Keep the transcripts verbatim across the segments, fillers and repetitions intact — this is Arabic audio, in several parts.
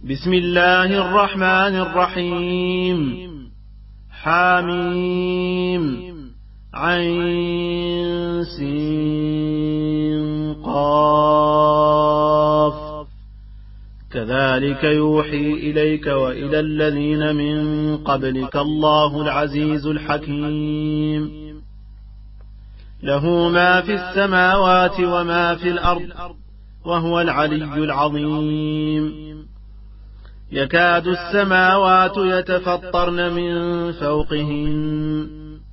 بسم الله الرحمن الرحيم. حاميم عين سين قاف. كذلك يوحي إليك وإلى الذين من قبلك الله العزيز الحكيم. له ما في السماوات وما في الأرض وهو العلي العظيم. يكاد السماوات يتفطرن من فوقهن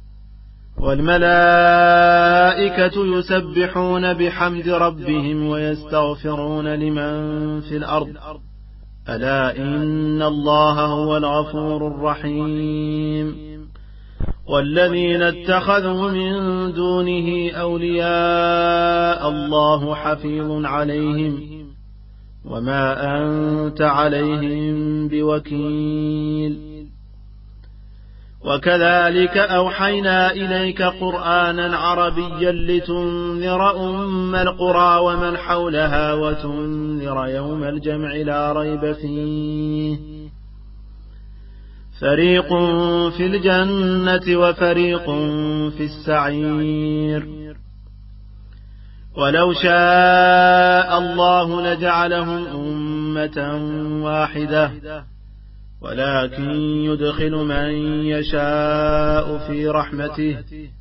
والملائكة يسبحون بحمد ربهم ويستغفرون لمن في الأرض ألا إن الله هو الغفور الرحيم. والذين اتخذوا من دونه أولياء الله حفيظ عليهم وما أنت عليهم بوكيل. وكذلك أوحينا إليك قرآنا عربيا لتنذر أم القرى ومن حولها وتنذر يوم الجمع لا ريب فيه. فريق في الجنة وفريق في السعير. ولو شاء الله لجعلهم أمة واحدة ولكن يدخل من يشاء في رحمته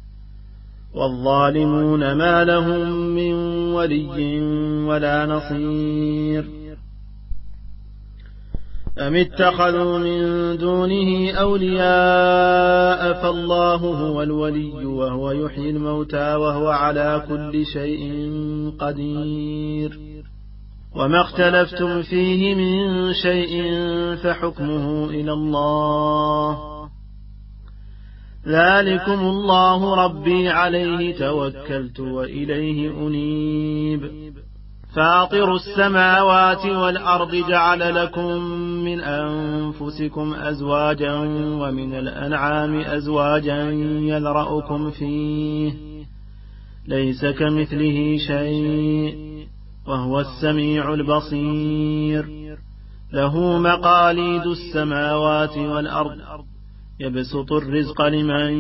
والظالمون ما لهم من ولي ولا نصير. أم اتخذوا من دونه أولياء فالله هو الولي وهو يحيي الموتى وهو على كل شيء قدير. وما اختلفتم فيه من شيء فحكمه إلى الله. ذلكم الله ربي عليه توكلت وإليه أنيب. فاطر السماوات والأرض جعل لكم من أنفسكم أزواجا ومن الأنعام أزواجا يذرأكم فيه ليس كمثله شيء وهو السميع البصير. له مقاليد السماوات والأرض يبسط الرزق لمن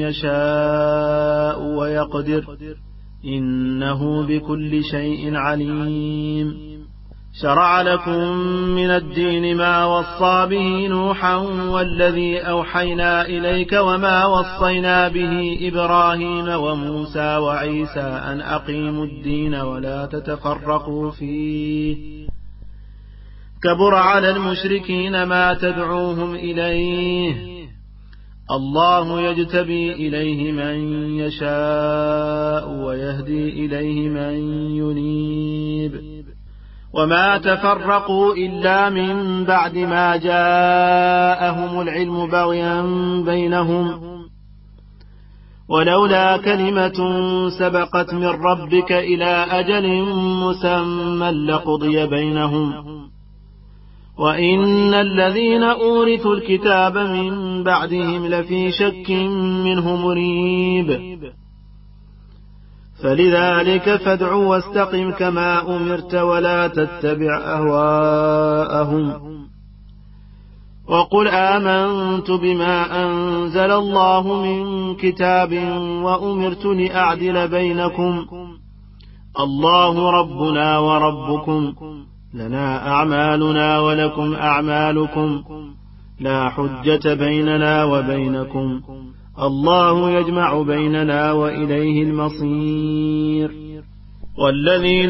يشاء ويقدر إنه بكل شيء عليم. شرع لكم من الدين ما وصى به نوحا والذي أوحينا إليك وما وصينا به إبراهيم وموسى وعيسى أن أقيموا الدين ولا تتفرقوا فيه. كبر على المشركين ما تدعوهم إليه. الله يجتبي إليه من يشاء ويهدي إليه من ينيب. وما تفرقوا إلا من بعد ما جاءهم العلم بغيا بينهم ولولا كلمة سبقت من ربك إلى أجل مسمى لقضي بينهم وإن الذين أورثوا الكتاب من بعدهم لفي شك منه مريب. فلذلك فادع واستقم كما أمرت ولا تتبع أهواءهم. وقل آمنت بما أنزل الله من كتاب وأمرت لأعدل بينكم الله ربنا وربكم لنا أعمالنا ولكم أعمالكم لا حجة بيننا وبينكم الله يجمع بيننا وإليه المصير. والذين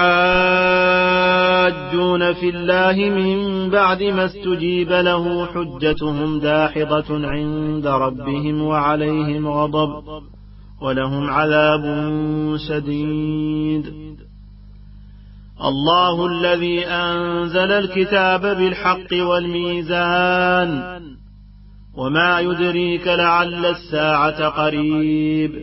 يحاجون في الله من بعد ما استجيب له حجتهم داحضة عند ربهم وعليهم غضب ولهم عذاب شديد. الله الذي أنزل الكتاب بالحق والميزان وما يدريك لعل الساعة قريب.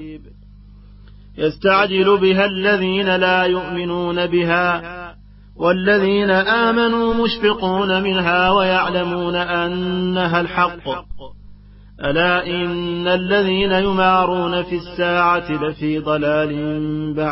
يستعجل بها الذين لا يؤمنون بها والذين آمنوا مشفقون منها ويعلمون أنها الحق. ألا إن الذين يمارون في الساعة لفي ضلال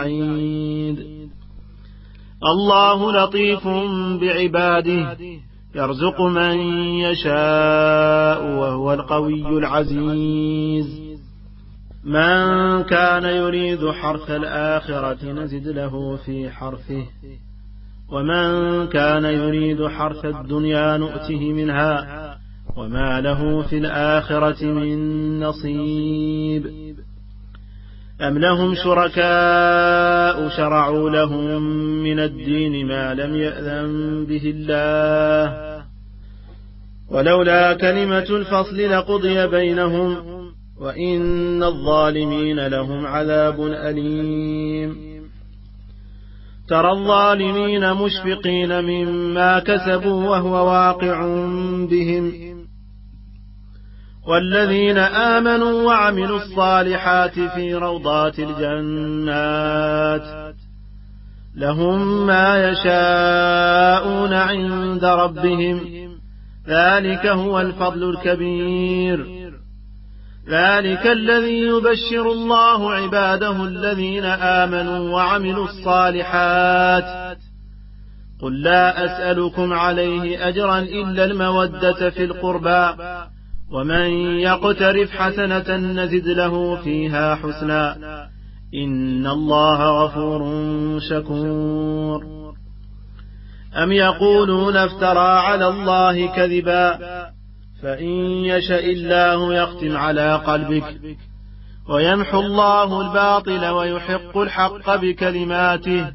بعيد. الله لطيف بعباده يرزق من يشاء وهو القوي العزيز من كان يريد حرث الآخرة نزد له في حرثه ومن كان يريد حرث الدنيا نؤته منها وما له في الآخرة من نصيب أم لهم شركاء شرعوا لهم من الدين ما لم يأذن به الله ولولا كلمة الفصل لقضي بينهم وإن الظالمين لهم عذاب أليم ترى الظالمين مشفقين مما كسبوا وهو واقع بهم والذين آمنوا وعملوا الصالحات في روضات الجنات لهم ما يشاءون عند ربهم ذلك هو الفضل الكبير ذلك الذي يبشر الله عباده الذين آمنوا وعملوا الصالحات قل لا أسألكم عليه أجرا إلا المودة في القربى ومن يقترف حسنة نزد له فيها حسنا إن الله غفور شكور أم يقولون افترى على الله كذبا فإن يشاء الله يختم على قلبك ويمحو الله الباطل ويحق الحق بكلماته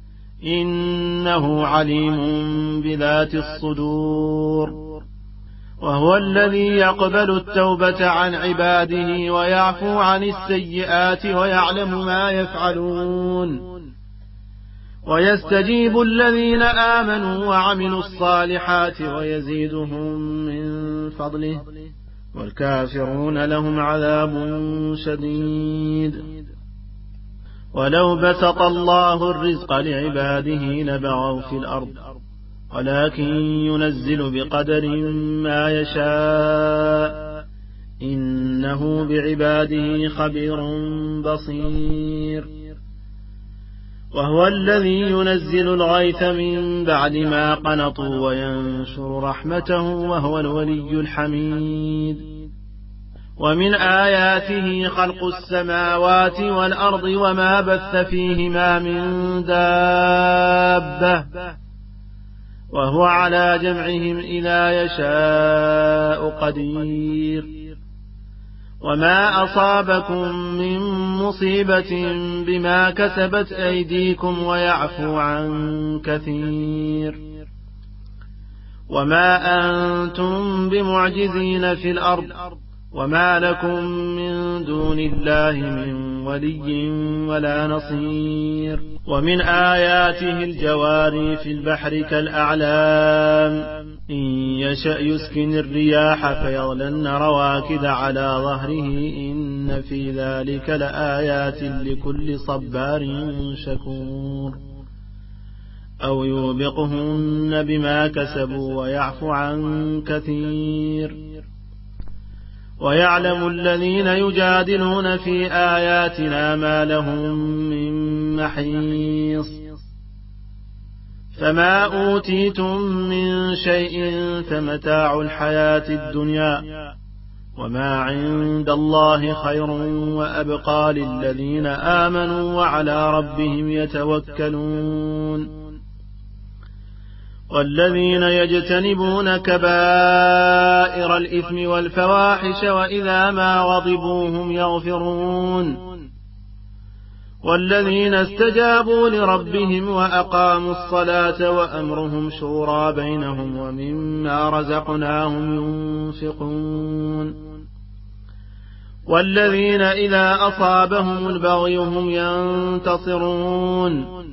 إنه عليم بذات الصدور وهو الذي يقبل التوبة عن عباده ويعفو عن السيئات ويعلم ما يفعلون ويستجيب الذين آمنوا وعملوا الصالحات ويزيدهم من فضله والكافرون لهم عذاب شديد ولو بسط الله الرزق لعباده لبغوا في الأرض ولكن ينزل بقدر ما يشاء إنه بعباده خبير بصير وهو الذي ينزل الغيث من بعد ما قنطوا وينشر رحمته وهو الولي الحميد ومن آياته خلق السماوات والأرض وما بث فيهما من دابة وهو على جمعهم إذا يشاء قدير وما أصابكم من مصيبة بما كسبت أيديكم ويعفو عن كثير وما أنتم بمعجزين في الأرض وما لكم من دون الله من ولي ولا نصير ومن آياته الجواري في البحر كالأعلام إن يشأ يسكن الرياح فيظللن رواكد على ظهره إن في ذلك لآيات لكل صبار شكور أو يوبقهن بما كسبوا ويعفو عن كثير ويعلم الذين يجادلون في آياتنا ما لهم من محيص فما أوتيتم من شيء فمتاع الحياة الدنيا وما عند الله خير وأبقى للذين آمنوا وعلى ربهم يتوكلون والذين يجتنبون كبائر الإثم والفواحش وإذا ما غضبوا هم يغفرون والذين استجابوا لربهم وأقاموا الصلاة وأمرهم شورى بينهم ومما رزقناهم ينفقون والذين إذا أصابهم البغي هم ينتصرون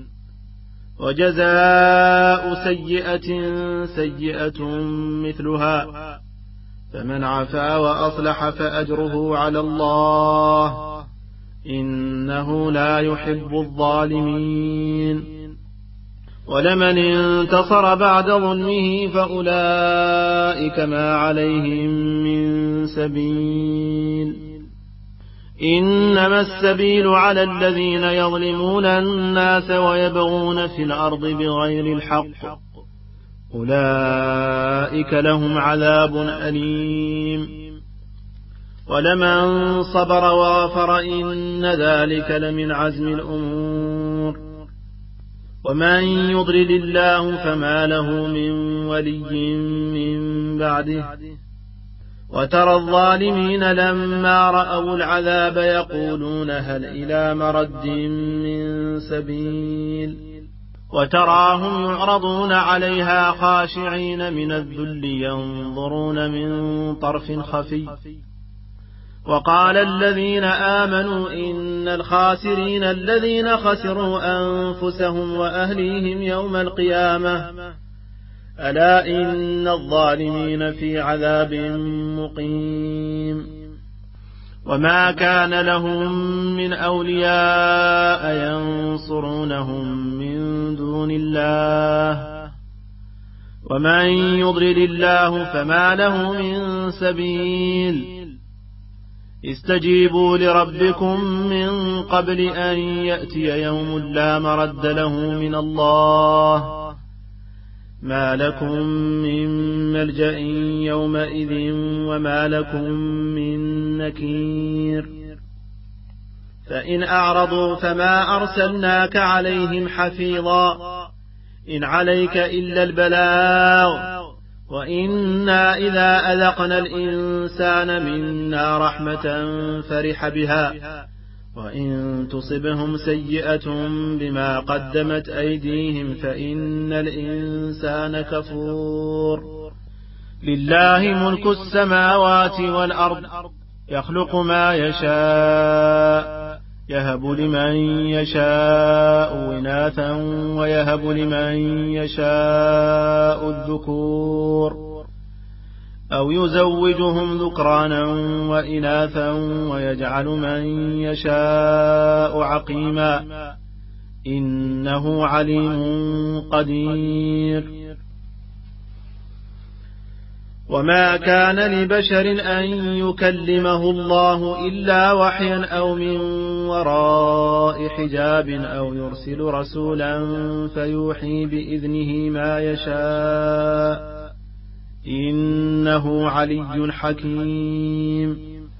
وجزاء سيئة سيئة مثلها فمن عفا وأصلح فأجره على الله إنه لا يحب الظالمين ولمن انتصر بعد ظلمه فأولئك ما عليهم من سبيل إنما السبيل على الذين يظلمون الناس ويبغون في الأرض بغير الحق أولئك لهم عذاب أليم. ولمن صبر وغفر إن ذلك لمن عزم الأمور. ومن يضلل الله فما له من ولي من بعده. وترى الظالمين لما رأوا العذاب يقولون هل إلى مرد من سبيل. وتراهم يعرضون عليها خاشعين من الذل ينظرون من طرف خفي. وقال الذين آمنوا إن الخاسرين الذين خسروا أنفسهم وأهليهم يوم القيامة ألا إن الظالمين في عذاب مقيم. وما كان لهم من أولياء ينصرونهم من دون الله ومن يضلل الله فما له من سبيل. استجيبوا لربكم من قبل أن يأتي يوم لا مرد له من الله ما لكم من ملجأ يومئذ وما لكم من نكير. فإن أعرضوا فما أرسلناك عليهم حفيظا إن عليك إلا البلاغ وإنا إذا أذقنا الإنسان منا رحمة فرح بها وإن تصبهم سيئة بما قدمت أيديهم فإن الإنسان كفور. لله ملك السماوات والأرض يخلق ما يشاء يهب لمن يشاء إناثا ويهب لمن يشاء الذكور أو يزوجهم ذكرانا وإناثا ويجعل من يشاء عقيما إنه عليم قدير. وما كان لبشر أن يكلمه الله إلا وحيا أو من وراء حجاب أو يرسل رسولا فيوحي بإذنه ما يشاء إنه علي حكيم.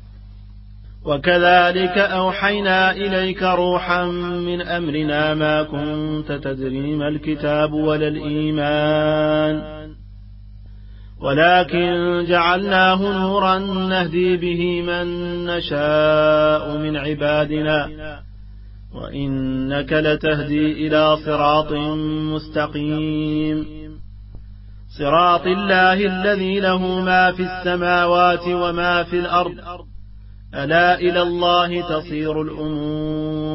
وكذلك أوحينا إليك روحا من أمرنا ما كنت تدري ما الكتاب ولا الإيمان ولكن جعلناه نورا نهدي به من نشاء من عبادنا وإنك لتهدي إلى صراط مستقيم. صراط الله الذي له ما في السماوات وما في الأرض ألا إلى الله تصير الأمور.